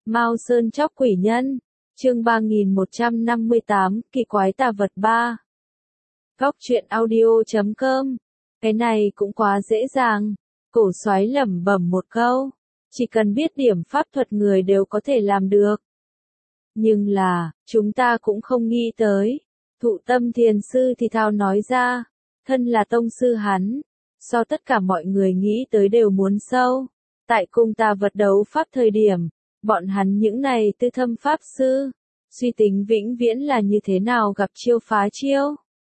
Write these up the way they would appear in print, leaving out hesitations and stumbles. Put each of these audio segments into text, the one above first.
Mao Sơn chóc quỷ nhân, chương 3158, kỳ quái tà vật 3. Góc truyện audio.com. Cái này cũng quá dễ dàng. Cổ soái lẩm bẩm một câu. Chỉ cần biết điểm pháp thuật người đều có thể làm được. Nhưng là, chúng ta cũng không nghĩ tới. Thụ Tâm Thiền Sư thì thào nói ra. Thân là tông sư hắn. So tất cả mọi người nghĩ tới đều muốn sâu. Tại cung tà vật đấu pháp thời điểm. Bọn hắn những này tư thâm pháp sư. Suy tính vĩnh viễn là như thế nào gặp chiêu phá chiêu.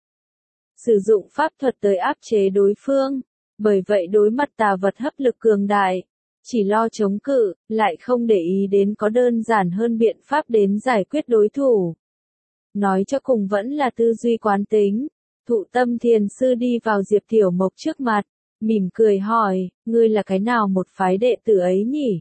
Sử dụng pháp thuật tới áp chế đối phương. Bởi vậy đối mặt tà vật hấp lực cường đại. Chỉ lo chống cự, lại không để ý đến có đơn giản hơn biện pháp đến giải quyết đối thủ. Nói cho cùng vẫn là tư duy quán tính. Thụ Tâm Thiền Sư đi vào Diệp Tiểu Mộc trước mặt, mỉm cười hỏi, ngươi là cái nào một phái đệ tử ấy nhỉ?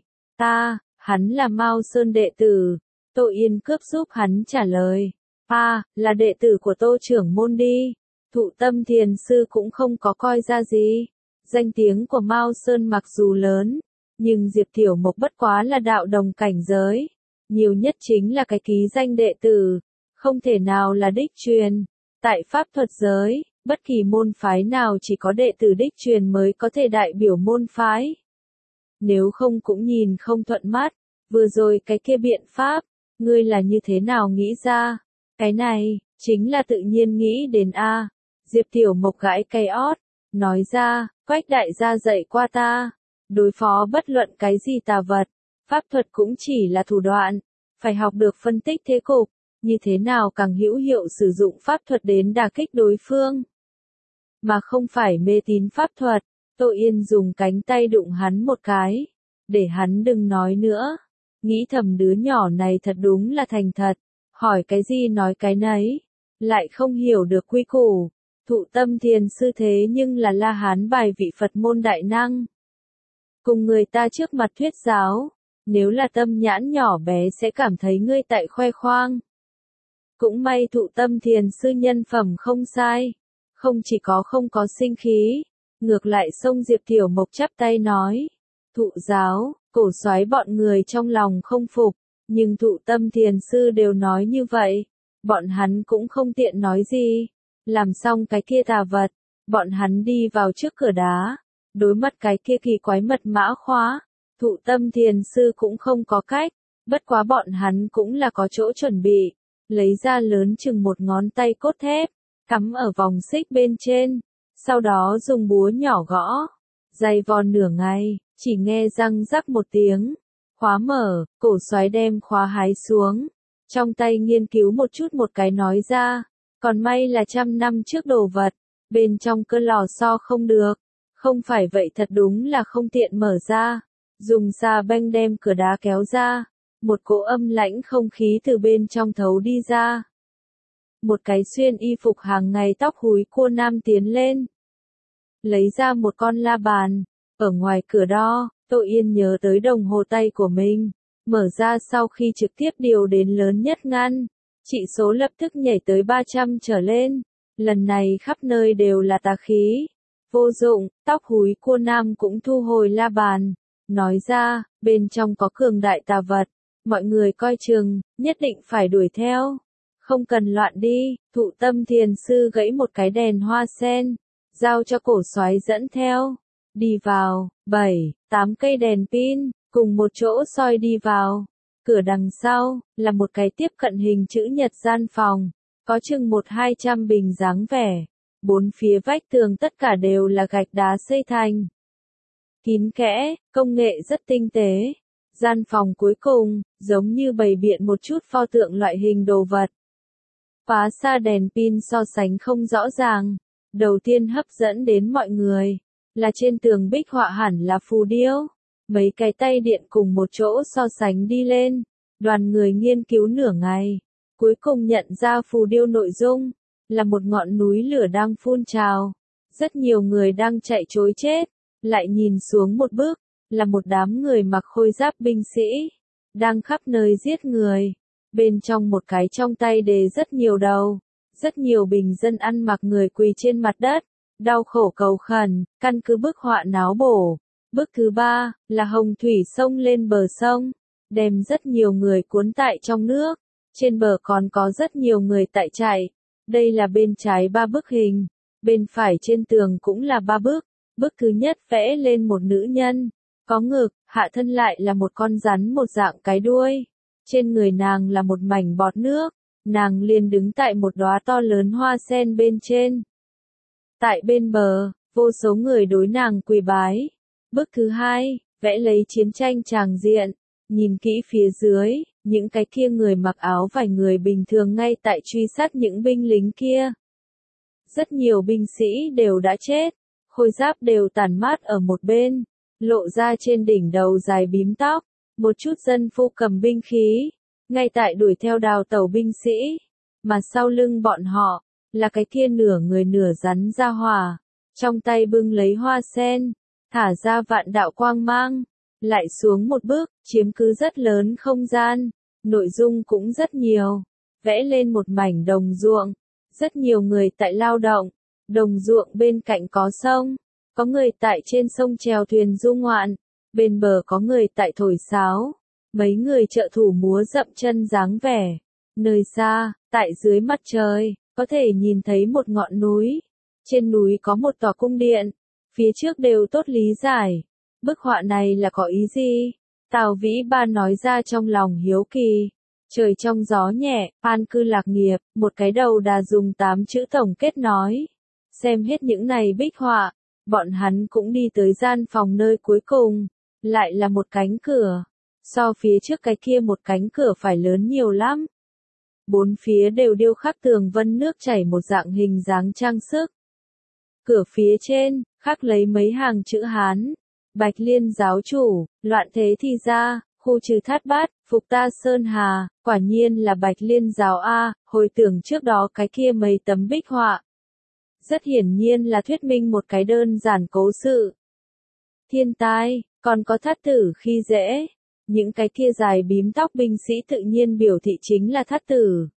Hắn là Mao Sơn đệ tử. Tô Yên cướp giúp hắn trả lời. Là đệ tử của Tô trưởng môn đi. Thụ Tâm Thiền Sư cũng không có coi ra gì. Danh tiếng của Mao Sơn mặc dù lớn, nhưng Diệp Tiểu Mộc bất quá là đạo đồng cảnh giới. Nhiều nhất chính là cái ký danh đệ tử, không thể nào là đích truyền. Tại pháp thuật giới, bất kỳ môn phái nào chỉ có đệ tử đích truyền mới có thể đại biểu môn phái. Nếu không cũng nhìn không thuận mắt. Vừa rồi cái kia biện pháp, ngươi là như thế nào nghĩ ra? Cái này, chính là tự nhiên nghĩ đến a. Diệp Tiểu Mộc gãi cây ót, nói ra, Quách đại gia dạy qua ta. Đối phó bất luận cái gì tà vật, pháp thuật cũng chỉ là thủ đoạn. Phải học được phân tích thế cục, như thế nào càng hữu hiệu sử dụng pháp thuật đến đả kích đối phương. Mà không phải mê tín pháp thuật. Tô Yên dùng cánh tay đụng hắn một cái, để hắn đừng nói nữa. Nghĩ thầm đứa nhỏ này thật đúng là thành thật, hỏi cái gì nói cái nấy, lại không hiểu được quy củ. Thụ Tâm Thiền Sư thế nhưng là La Hán bài vị Phật môn đại năng. Cùng người ta trước mặt thuyết giáo, nếu là tâm nhãn nhỏ bé sẽ cảm thấy ngươi tại khoe khoang. Cũng may Thụ Tâm Thiền Sư nhân phẩm không sai, không chỉ có không có sinh khí, ngược lại xông Diệp Tiểu Mộc chắp tay nói, thụ giáo. Cổ soái bọn người trong lòng không phục, nhưng Thụ Tâm Thiền Sư đều nói như vậy, bọn hắn cũng không tiện nói gì. Làm xong cái kia tà vật, bọn hắn đi vào trước cửa đá, đối mặt cái kia kỳ quái mật mã khóa. Thụ Tâm Thiền Sư cũng không có cách, bất quá bọn hắn cũng là có chỗ chuẩn bị, lấy ra lớn chừng một ngón tay cốt thép, cắm ở vòng xích bên trên, sau đó dùng búa nhỏ gõ, dày vò nửa ngày. Chỉ nghe răng rắc một tiếng, khóa mở, cổ soái đem khóa hái xuống, trong tay nghiên cứu một chút một cái nói ra, còn may là 100 năm trước đồ vật, bên trong cơ lò xo không được, không phải vậy thật đúng là không tiện mở ra, dùng xà beng đem cửa đá kéo ra, một cỗ âm lãnh không khí từ bên trong thấu đi ra. Một cái xuyên y phục hàng ngày tóc húi cua nam tiến lên, lấy ra một con la bàn. Ở ngoài cửa đo, Tô Yên nhớ tới đồng hồ tay của mình, mở ra sau khi trực tiếp điều đến lớn nhất ngăn, chỉ số lập tức nhảy tới 300 trở lên, lần này khắp nơi đều là tà khí. Vô dụng, tóc húi cua nam cũng thu hồi la bàn, nói ra, bên trong có cường đại tà vật, mọi người coi chừng, nhất định phải đuổi theo, không cần loạn đi. Thụ Tâm Thiền Sư gãy một cái đèn hoa sen, giao cho cổ soái dẫn theo. Đi vào, 7-8 cây đèn pin, cùng một chỗ soi đi vào. Cửa đằng sau, là một cái tiếp cận hình chữ nhật gian phòng, có chừng 100-200 bình dáng vẻ. Bốn phía vách tường tất cả đều là gạch đá xây thành. Kín kẽ, công nghệ rất tinh tế. Gian phòng cuối cùng, giống như bày biện một chút pho tượng loại hình đồ vật. Phá xa đèn pin so sánh không rõ ràng. Đầu tiên hấp dẫn đến mọi người là trên tường bích họa hẳn là phù điêu, mấy cái tay điện cùng một chỗ so sánh đi lên, đoàn người nghiên cứu nửa ngày, cuối cùng nhận ra phù điêu nội dung, là một ngọn núi lửa đang phun trào, rất nhiều người đang chạy trối chết, lại nhìn xuống một bước, là một đám người mặc khôi giáp binh sĩ, đang khắp nơi giết người, bên trong một cái trong tay đề rất nhiều đầu, rất nhiều bình dân ăn mặc người quỳ trên mặt đất. Đau khổ cầu khẩn, căn cứ bức họa náo bổ. Bức thứ 3, là hồng thủy sông lên bờ sông. đem rất nhiều người cuốn tại trong nước. Trên bờ còn có rất nhiều người tại chạy. Đây là bên trái 3 bức hình, bên phải trên tường cũng là 3 bức. Bức thứ nhất vẽ lên một nữ nhân, có ngực, hạ thân lại là một con rắn một dạng cái đuôi. Trên người nàng là một mảnh bọt nước, nàng liền đứng tại một đóa to lớn hoa sen bên trên. Tại bên bờ, vô số người đối nàng quỳ bái. Bức thứ hai, vẽ lấy chiến tranh tràng diện, nhìn kỹ phía dưới, những cái kia người mặc áo vải người bình thường ngay tại truy sát những binh lính kia. Rất nhiều binh sĩ đều đã chết, khôi giáp đều tàn mát ở một bên, lộ ra trên đỉnh đầu dài bím tóc, một chút dân phu cầm binh khí, ngay tại đuổi theo đào tẩu binh sĩ, mà sau lưng bọn họ, là cái kia nửa người nửa rắn ra hỏa, trong tay bưng lấy hoa sen, thả ra vạn đạo quang mang, lại xuống một bước, chiếm cứ rất lớn không gian, nội dung cũng rất nhiều, vẽ lên một mảnh đồng ruộng, rất nhiều người tại lao động, đồng ruộng bên cạnh có sông, có người tại trên sông chèo thuyền du ngoạn, bên bờ có người tại thổi sáo, mấy người trợ thủ múa dậm chân dáng vẻ, nơi xa, tại dưới mặt trời, có thể nhìn thấy một ngọn núi, trên núi có một tòa cung điện, phía trước đều tốt lý giải, bức họa này là có ý gì? Tào Vĩ Ba nói ra trong lòng hiếu kỳ. Trời trong gió nhẹ, an cư lạc nghiệp, một cái đầu đà dùng 8 chữ tổng kết nói. Xem hết những này bích họa, bọn hắn cũng đi tới gian phòng nơi cuối cùng, lại là một cánh cửa. So phía trước cái kia một cánh cửa phải lớn nhiều lắm. Bốn phía đều điêu khắc tường vân nước chảy một dạng hình dáng trang sức. Cửa phía trên, khắc lấy mấy hàng chữ Hán. Bạch Liên giáo chủ, loạn thế thì ra, khu trừ thát bát, phục ta Sơn Hà, quả nhiên là Bạch Liên giáo A, hồi tưởng trước đó cái kia mấy tấm bích họa. Rất hiển nhiên là thuyết minh một cái đơn giản cố sự. Thiên tai, còn có thát tử khi dễ. Những cái kia dài bím tóc binh sĩ tự nhiên biểu thị chính là thát tử.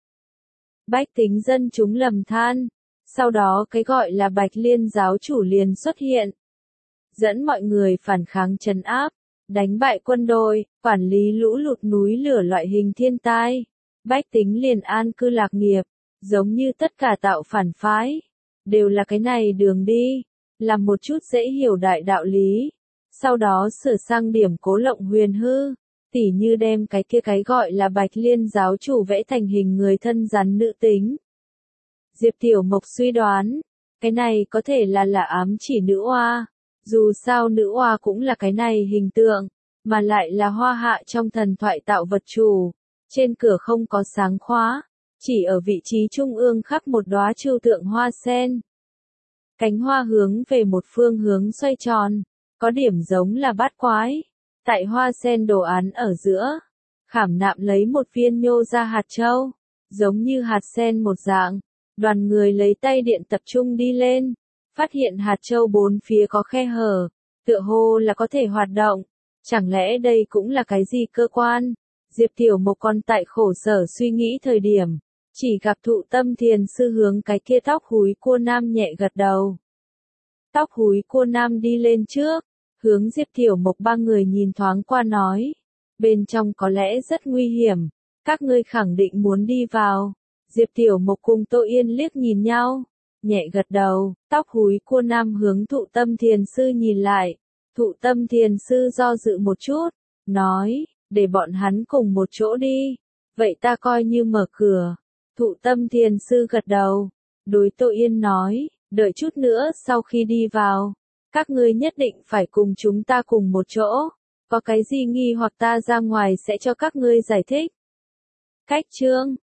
Bách tính dân chúng lầm than. Sau đó cái gọi là Bạch Liên giáo chủ liền xuất hiện. Dẫn mọi người phản kháng trấn áp, đánh bại quân đội, quản lý lũ lụt núi lửa loại hình thiên tai. Bách tính liền an cư lạc nghiệp, giống như tất cả tạo phản phái. Đều là cái này đường đi, làm một chút dễ hiểu đại đạo lý. Sau đó sửa sang điểm cố lộng huyền hư, tỉ như đem cái kia cái gọi là Bạch Liên giáo chủ vẽ thành hình người thân rắn nữ tính. Diệp Tiểu Mộc suy đoán, cái này có thể là ám chỉ nữ oa. Dù sao nữ oa cũng là cái này hình tượng, mà lại là hoa hạ trong thần thoại tạo vật chủ. Trên cửa không có sáng khóa, chỉ ở vị trí trung ương khắc một đóa trừu tượng hoa sen. Cánh hoa hướng về một phương hướng xoay tròn, có điểm giống là bát quái. Tại hoa sen đồ án ở giữa, khảm nạm lấy một viên nhô ra hạt châu, giống như hạt sen một dạng. Đoàn người lấy tay điện tập trung đi lên, phát hiện hạt châu bốn phía có khe hở, tựa hồ là có thể hoạt động. Chẳng lẽ đây cũng là cái gì cơ quan? Diệp Tiểu Mộc còn tại khổ sở suy nghĩ thời điểm, chỉ gặp Thụ Tâm Thiền sư hướng cái kia tóc húi cua nam nhẹ gật đầu. Tóc húi cua nam đi lên trước, hướng Diệp Tiểu Mộc ba người nhìn thoáng qua nói, bên trong có lẽ rất nguy hiểm, các ngươi khẳng định muốn đi vào. Diệp Tiểu Mộc cùng Tô Yên liếc nhìn nhau, nhẹ gật đầu, tóc húi cua nam hướng Thụ Tâm Thiền sư nhìn lại. Thụ Tâm Thiền sư do dự một chút, nói, để bọn hắn cùng một chỗ đi, vậy ta coi như mở cửa. Thụ Tâm Thiền sư gật đầu, đối Tô Yên nói, đợi chút nữa sau khi đi vào, các ngươi nhất định phải cùng chúng ta cùng một chỗ, có cái gì nghi hoặc ta ra ngoài sẽ cho các ngươi giải thích. Cách chương